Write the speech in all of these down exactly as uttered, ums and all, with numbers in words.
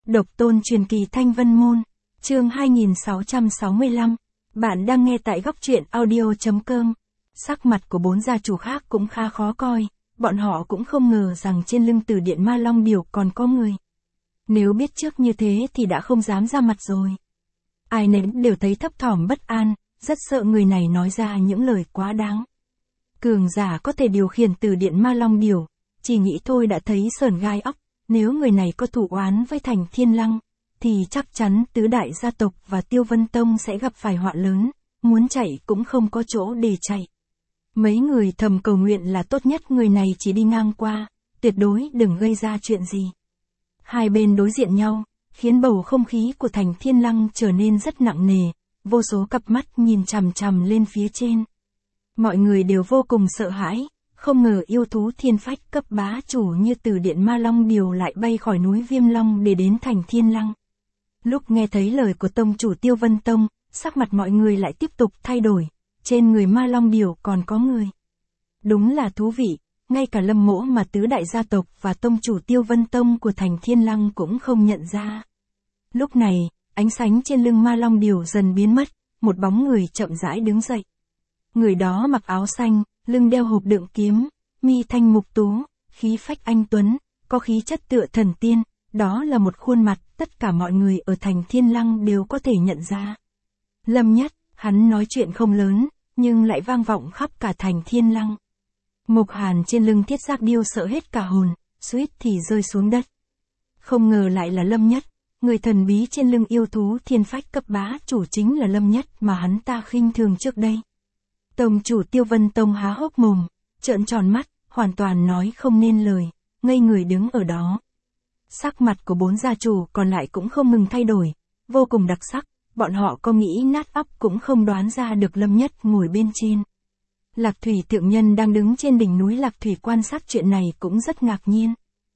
Độc tôn truyền kỳ Thanh Vân Môn, chương hai nghìn sáu trăm sáu mươi lăm. Bạn đang nghe tại góc truyện audio chấm com. Sắc mặt của bốn gia chủ khác cũng khá khó coi, bọn họ cũng không ngờ rằng trên lưng Tử Điện Ma Long Điểu còn có người. Nếu biết trước như thế thì đã không dám ra mặt rồi. Ai nấy đều thấy thấp thỏm bất an, rất sợ người này nói ra những lời quá đáng. Cường giả có thể điều khiển Tử Điện Ma Long Điểu, chỉ nghĩ thôi đã thấy sởn gai óc. Nếu người này có thủ oán với Thành Thiên Lăng, thì chắc chắn tứ đại gia tộc và Tiêu Vân Tông sẽ gặp phải họa lớn, muốn chạy cũng không có chỗ để chạy. Mấy người thầm cầu nguyện là tốt nhất người này chỉ đi ngang qua, tuyệt đối đừng gây ra chuyện gì. Hai bên đối diện nhau, khiến bầu không khí của Thành Thiên Lăng trở nên rất nặng nề, vô số cặp mắt nhìn chằm chằm lên phía trên. Mọi người đều vô cùng sợ hãi. Không ngờ yêu thú thiên phách cấp bá chủ như Tử Điện Ma Long Điểu lại bay khỏi núi Viêm Long để đến Thành Thiên Lăng. Lúc nghe thấy lời của tông chủ Tiêu Vân Tông, sắc mặt mọi người lại tiếp tục thay đổi, trên người Ma Long Điểu còn có người. Đúng là thú vị, ngay cả Lâm Mỗ mà tứ đại gia tộc và tông chủ Tiêu Vân Tông của Thành Thiên Lăng cũng không nhận ra. Lúc này, ánh sáng trên lưng Ma Long Điểu dần biến mất, một bóng người chậm rãi đứng dậy. Người đó mặc áo xanh, lưng đeo hộp đựng kiếm, mi thanh mục tú, khí phách anh tuấn, có khí chất tựa thần tiên, đó là một khuôn mặt tất cả mọi người ở Thành Thiên Lăng đều có thể nhận ra. Lâm Nhất, hắn nói chuyện không lớn, nhưng lại vang vọng khắp cả Thành Thiên Lăng. Mộc Hàn trên lưng Thiết Giác Điêu sợ hết cả hồn, suýt thì rơi xuống đất. Không ngờ lại là Lâm Nhất, người thần bí trên lưng yêu thú thiên phách cấp bá chủ chính là Lâm Nhất mà hắn ta khinh thường trước đây. Tông chủ Tiêu Vân Tông há hốc mồm, trợn tròn mắt, hoàn toàn nói không nên lời, ngây người đứng ở đó. Sắc mặt của bốn gia chủ còn lại cũng không ngừng thay đổi, vô cùng đặc sắc, bọn họ có nghĩ nát óc cũng không đoán ra được Lâm Nhất ngồi bên trên. Lạc Thủy thượng nhân đang đứng trên đỉnh núi Lạc Thủy quan sát chuyện này cũng rất ngạc nhiên.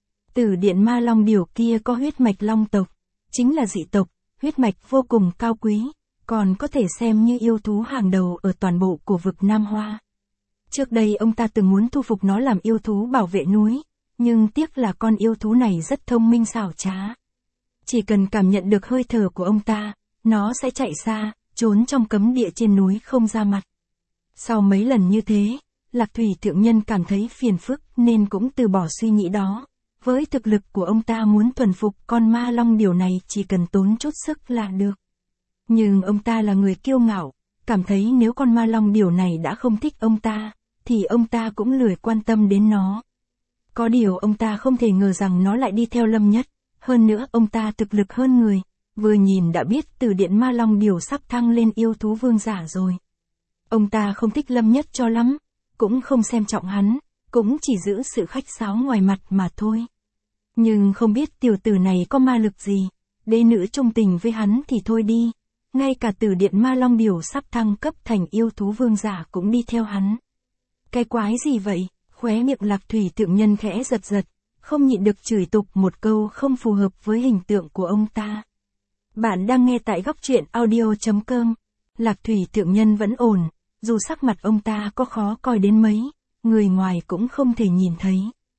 Tử Điện Ma Long Điểu kia có huyết mạch long tộc, chính là dị tộc, huyết mạch vô cùng cao quý. Còn có thể xem như yêu thú hàng đầu ở toàn bộ của vực Nam Hoa. Trước đây ông ta từng muốn thu phục nó làm yêu thú bảo vệ núi, nhưng tiếc là con yêu thú này rất thông minh xảo trá. Chỉ cần cảm nhận được hơi thở của ông ta, nó sẽ chạy xa, trốn trong cấm địa trên núi không ra mặt. Sau mấy lần như thế, Lạc Thủy thượng nhân cảm thấy phiền phức nên cũng từ bỏ suy nghĩ đó. Với thực lực của ông ta muốn thuần phục con ma long điểu này chỉ cần tốn chút sức là được. Nhưng ông ta là người kiêu ngạo, cảm thấy nếu con ma long điểu này đã không thích ông ta, thì ông ta cũng lười quan tâm đến nó. Có điều ông ta không thể ngờ rằng nó lại đi theo Lâm Nhất, hơn nữa ông ta thực lực hơn người, vừa nhìn đã biết Tử Điện Ma Long Điểu sắp thăng lên yêu thú vương giả rồi. Ông ta không thích Lâm Nhất cho lắm, cũng không xem trọng hắn, cũng chỉ giữ sự khách sáo ngoài mặt mà thôi. Nhưng không biết tiểu tử này có ma lực gì, đế nữ trung tình với hắn thì thôi đi. Ngay cả Tử Điện Ma Long Điểu sắp thăng cấp thành yêu thú vương giả cũng đi theo hắn. Cái quái gì vậy? Khóe miệng Lạc Thủy thượng nhân khẽ giật giật, không nhịn được chửi tục một câu không phù hợp với hình tượng của ông ta. Bạn đang nghe tại góc truyện audio chấm com. Lạc Thủy thượng nhân vẫn ổn, dù sắc mặt ông ta có khó coi đến mấy, người ngoài cũng không thể nhìn thấy.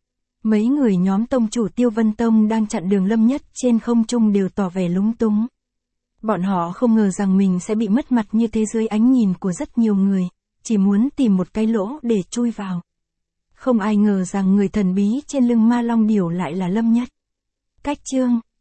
Mấy người nhóm tông chủ Tiêu Vân Tông đang chặn đường Lâm Nhất trên không trung đều tỏ vẻ lúng túng. Bọn họ không ngờ rằng mình sẽ bị mất mặt như thế dưới ánh nhìn của rất nhiều người, chỉ muốn tìm một cái lỗ để chui vào. Không ai ngờ rằng người thần bí trên lưng Ma Long Điểu lại là Lâm Nhất. Cách chương